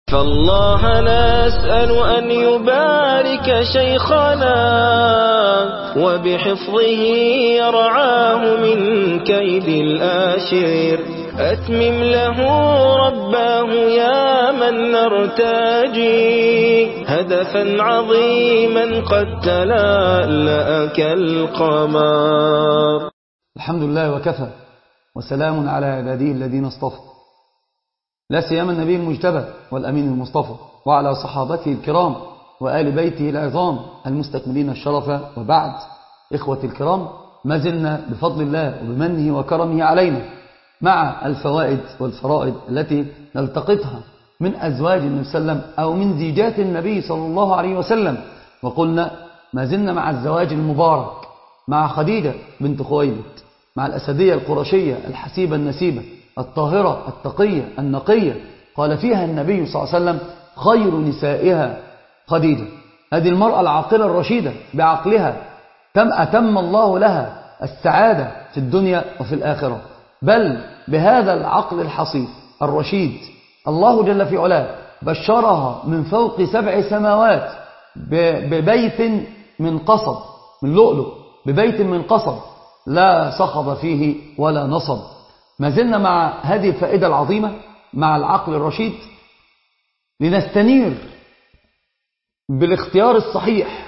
فالله نسأل أن يبارك شيخنا وبحفظه يرعاه من كيد الآشر. أتمم له رباه يا من نرتجي هدفا عظيما قد تلألأ كالقمر. الحمد لله وكفى، وسلام على عباده الذين اصطفى، لا سيما النبي المجتبى والأمين المصطفى، وعلى صحابته الكرام وآل بيته العظام المستكملين الشرف. وبعد، إخوة الكرام، ما زلنا بفضل الله وبمنه وكرمه علينا مع الفوائد والفرائد التي نلتقطها من أزواج النبي صلى الله عليه وسلم أو من زيجات النبي صلى الله عليه وسلم. وقلنا ما زلنا مع الزواج المبارك مع خديجة بنت خويلد، مع الأسدية القرشية الحسيبة النسيبة الطاهرة التقية النقية. قال فيها النبي صلى الله عليه وسلم: خير نسائها خديجة. هذه المرأة العاقلة الرشيدة بعقلها أتم الله لها السعادة في الدنيا وفي الآخرة، بل بهذا العقل الحصيف الرشيد الله جل في علاه بشرها من فوق 7 سماوات ببيت من قصب، من لؤلؤ، ببيت من قصب لا صخب فيه ولا نصب. ما زلنا مع هذه الفائدة العظيمة مع العقل الرشيد لنستنير بالاختيار الصحيح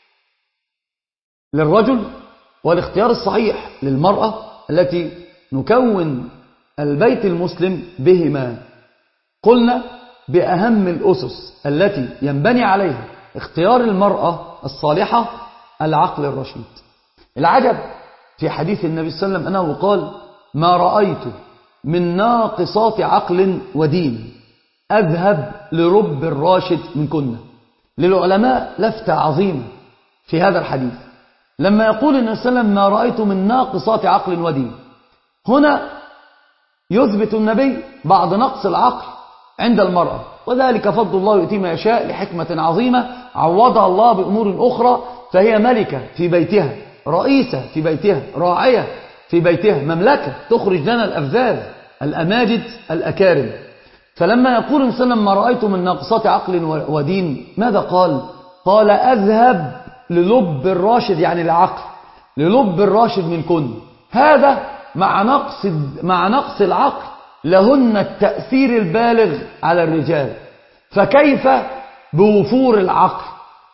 للرجل والاختيار الصحيح للمرأة التي نكون البيت المسلم بهما. قلنا بأهم الأسس التي ينبني عليها اختيار المرأة الصالحة العقل الرشيد. العجب في حديث النبي صلى الله عليه وسلم أنه قال: ما رأيت من ناقصات عقل ودين أذهب لرب الراشد منكن. للعلماء لفتة عظيمة في هذا الحديث لما يقول النبي صلى الله عليه وسلم: ما رأيت من ناقصات عقل ودين. هنا يثبت النبي بعض نقص العقل عند المرأة، وذلك فضل الله يؤتيه ما يشاء لحكمة عظيمة عوضها الله بأمور أخرى، فهي ملكة في بيتها، رئيسة في بيتها، راعية في بيتها، مملكة تخرج لنا الأفذاذ الأماجد الأكارم. فلما يقول النبي صلى الله عليه وسلم: ما رأيت من ناقصات عقل ودين، ماذا قال؟ قال: أذهب للب الراشد، يعني العقل، للب الراشد منكن. هذا مع نقص العقل لهن التأثير البالغ على الرجال، فكيف بوفور العقل؟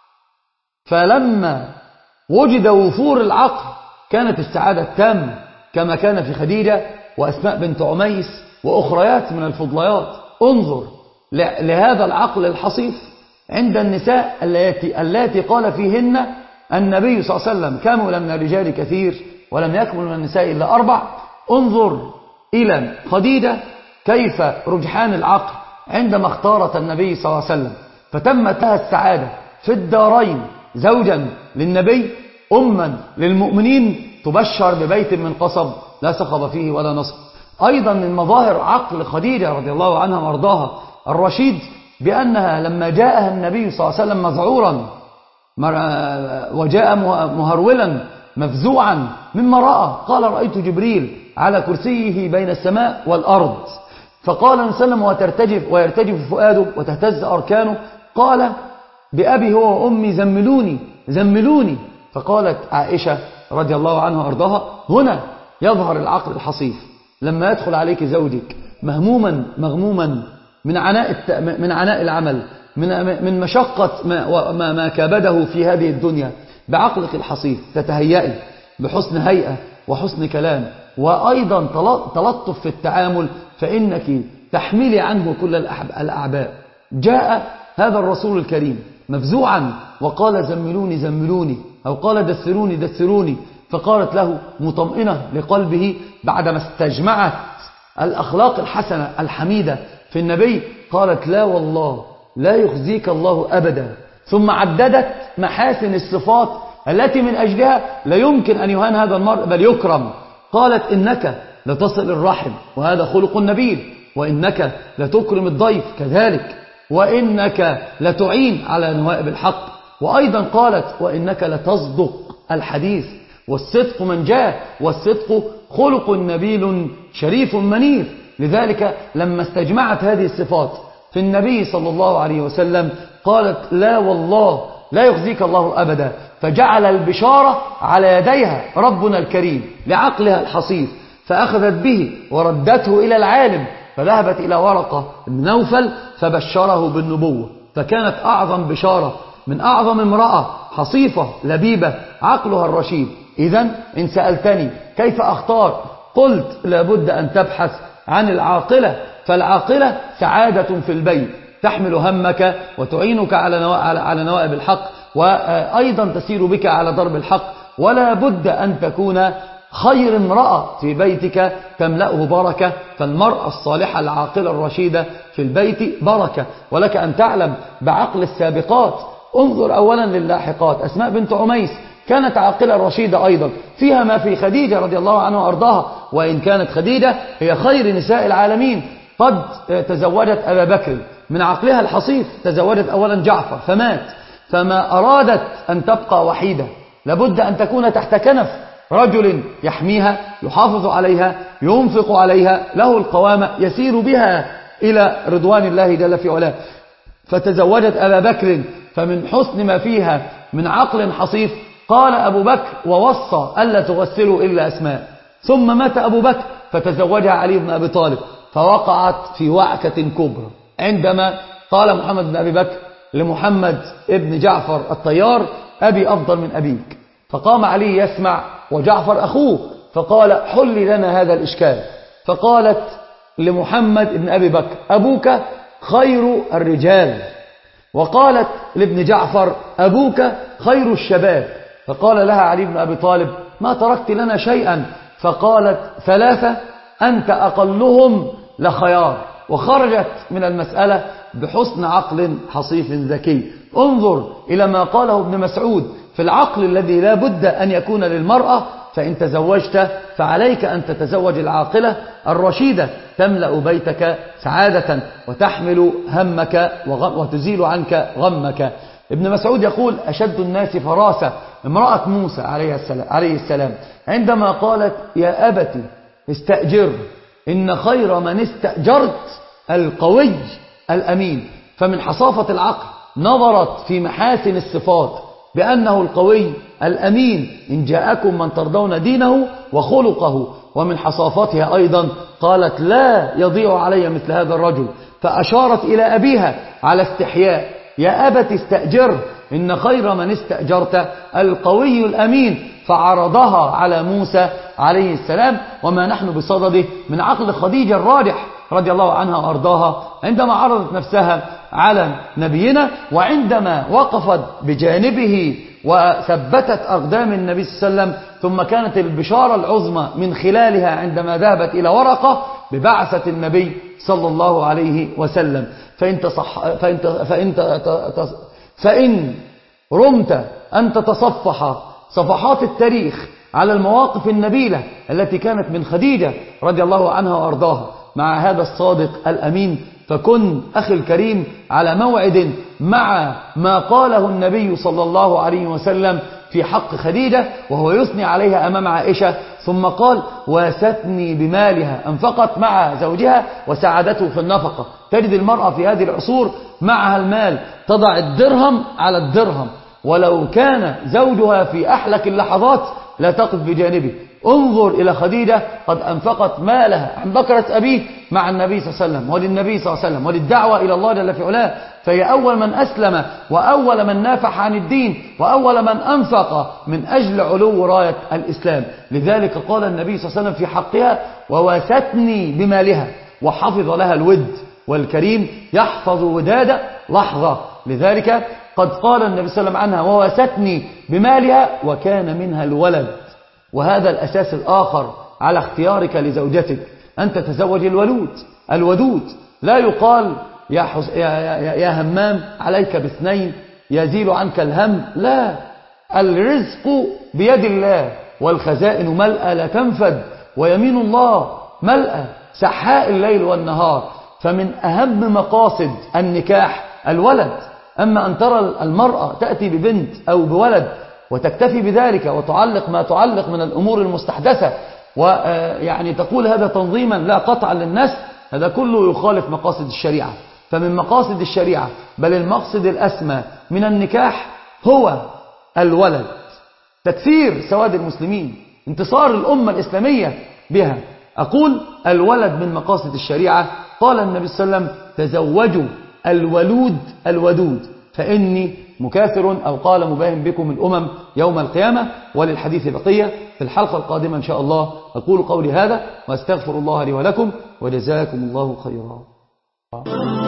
فلما وجد وفور العقل كانت السعادة التامة، كما كان في خديجة وأسماء بنت عميس وأخريات من الفضليات. انظر لهذا العقل الحصيف عند النساء التي قال فيهن النبي صلى الله عليه وسلم: كمل من الرجال كثير ولم يكمل من النساء إلا 4. انظر إلى خديجة كيف رجحان العقل عندما اختارت النبي صلى الله عليه وسلم، فتمت لها السعادة في الدارين، زوجا للنبي، أما للمؤمنين، تبشر ببيت من قصب لا صخب فيه ولا نصب. أيضا من مظاهر عقل خديجة رضي الله عنها وارضاها الرشيد بأنها لما جاءها النبي صلى الله عليه وسلم مذعورا وجاء مهرولا مفزوعا مما رأى، قال: رأيت جبريل على كرسيه بين السماء والأرض. فقال النبي صلى الله عليه وسلم ويرتجف فؤاده وتهتز أركانه، قال: بأبي هو وأمي زملوني زملوني. فقالت عائشة رضي الله عنها وارضاها: هنا يظهر العقل الحصيف، لما يدخل عليك زوجك مهموما مغموما من عناء العمل، من مشقة ما كابده في هذه الدنيا، بعقلك الحصيف تتهيئي بحسن هيئة وحسن كلام، وأيضا تلطف في التعامل، فإنك تحملي عنه كل الأعباء. جاء هذا الرسول الكريم مفزوعا وقال: زملوني زملوني، أو قال: دثروني دثروني. فقالت له مطمئنة لقلبه بعدما استجمعت الأخلاق الحسنة الحميدة في النبي، قالت: لا والله لا يخزيك الله أبدا. ثم عددت محاسن الصفات التي من أجلها لا يمكن أن يهان هذا المرء بل يكرم. قالت: إنك لتصل الرحم وهذا خلق النبي، وإنك لتكرم الضيف كذلك، وإنك لتعين على نوائب الحق. وأيضا قالت: وإنك لتصدق الحديث، والصدق من جاء، والصدق خلق نبيل شريف منير. لذلك لما استجمعت هذه الصفات في النبي صلى الله عليه وسلم قالت لا والله لا يخزيك الله أبدا، فجعل البشارة على يديها ربنا الكريم لعقلها الحصيف، فأخذت به وردته إلى العالم، فذهبت إلى ورقة بن نوفل فبشره بالنبوة، فكانت أعظم بشارة من أعظم امرأة حصيفة لبيبة عقلها الرشيد. إذن إن سألتني كيف أختار، قلت لابد أن تبحث عن العاقلة، فالعاقلة سعادة في البيت تحمل همك وتعينك على نوائب الحق، وأيضا تسير بك على ضرب الحق. ولا بد أن تكون خير امرأة في بيتك تملأه بركة، فالمرأة الصالحة العاقلة الرشيدة في البيت بركة. ولك أن تعلم بعقل السابقات، انظر أولا للاحقات. أسماء بنت عميس كانت عاقلة رشيدة أيضا، فيها ما في خديجة رضي الله عنها وأرضاها، وإن كانت خديجة هي خير نساء العالمين قد تزوجت أبا بكر من عقلها الحصيف، تزوجت أولا جعفر فمات، فما أرادت أن تبقى وحيدة، لابد أن تكون تحت كنف رجل يحميها يحافظ عليها ينفق عليها، له القوامة يسير بها إلى رضوان الله جل في علاه. فتزوجت أبا بكر، فمن حسن ما فيها من عقل حصيف قال أبو بكر ووصى ألا تغسلوا إلا أسماء، ثم مات أبو بكر فتزوجها علي بن أبي طالب، فوقعت في وعكة كبرى عندما قال محمد بن أبي بكر لمحمد ابن جعفر الطيار أبي أفضل من أبيك، فقام علي يسمع وجعفر أخوه، فقال حل لنا هذا الإشكال. فقالت لمحمد ابن أبي بكر أبوك خير الرجال، وقالت لابن جعفر أبوك خير الشباب، فقال لها علي بن أبي طالب ما تركت لنا شيئا، فقالت ثلاثة أنت أقلهم لخيار، وخرجت من المسألة بحسن عقل حصيف ذكي. انظر إلى ما قاله ابن مسعود في العقل الذي لا بد أن يكون للمرأة، فإن تزوجت فعليك أن تتزوج العاقلة الرشيدة تملأ بيتك سعادة وتحمل همك وتزيل عنك غمك. ابن مسعود يقول أشد الناس فراسة امرأة موسى عليه السلام عندما قالت يا أبت استأجر إن خير من استأجرت القوي الأمين، فمن حصافة العقل نظرت في محاسن الصفات بأنه القوي الأمين إن جاءكم من ترضون دينه وخلقه، ومن حصافتها أيضا قالت لا يضيع علي مثل هذا الرجل، فأشارت إلى أبيها على استحياء يا أبت استأجر إن خير من استأجرت القوي الأمين، فعرضها على موسى عليه السلام. وما نحن بصدده من عقل خديجة الراجح رضي الله عنها وأرضاها عندما عرضت نفسها على نبينا، وعندما وقفت بجانبه وثبتت أقدام النبي صلى الله عليه وسلم، ثم كانت البشارة العظمى من خلالها عندما ذهبت إلى ورقة ببعثة النبي صلى الله عليه وسلم. فإن رمت أن تتصفح صفحات التاريخ على المواقف النبيلة التي كانت من خديجة رضي الله عنها وأرضاها مع هذا الصادق الأمين، فكن أخي الكريم على موعد مع ما قاله النبي صلى الله عليه وسلم في حق خديجة وهو يثني عليها أمام عائشة، ثم قال واستني بمالها، أنفقت مع زوجها وساعدته في النفقة. تجد المرأة في هذه العصور معها المال تضع الدرهم على الدرهم، ولو كان زوجها في أحلك اللحظات لا تقف بجانبه. انظر إلى خديجة قد أنفقت مالها عن بكرة أبيه مع النبي صلى الله عليه وسلم وللنبي صلى الله عليه وسلم وللدعوة إلى الله جل في علاه، فهي أول من أسلم وأول من نافح عن الدين وأول من أنفق من أجل علو راية الإسلام. لذلك قال النبي صلى الله عليه وسلم في حقها وواستني بمالها، وحفظ لها الود، والكريم يحفظ وداد لحظة. لذلك قد قال النبي صلى الله عليه وسلم عنها وواستني بمالها وكان منها الولد. وهذا الأساس الآخر على اختيارك لزوجتك، أن تتزوج الودود. لا يقال يا همام عليك باثنين يزيل عنك الهم، لا، الرزق بيد الله والخزائن ملأى لا تنفد، ويمين الله ملأى سحاء الليل والنهار. فمن أهم مقاصد النكاح الولد. أما أن ترى المرأة تأتي ببنت أو بولد وتكتفي بذلك وتعلق ما تعلق من الأمور المستحدثة ويعني تقول هذا تنظيما لا قطعا للنسل، هذا كله يخالف مقاصد الشريعة. فمن مقاصد الشريعة بل المقصد الأسمى من النكاح هو الولد، تكثير سواد المسلمين، انتصار الأمة الإسلامية بها. أقول الولد من مقاصد الشريعة. قال النبي صلى الله عليه وسلم تزوجوا الولود الودود فإني مكاثر، أو قال مباهم بكم الأمم يوم القيامة. وللحديث بقية في الحلقة القادمة إن شاء الله. أقول قولي هذا وأستغفر الله لي ولكم، وجزاكم الله خيرا.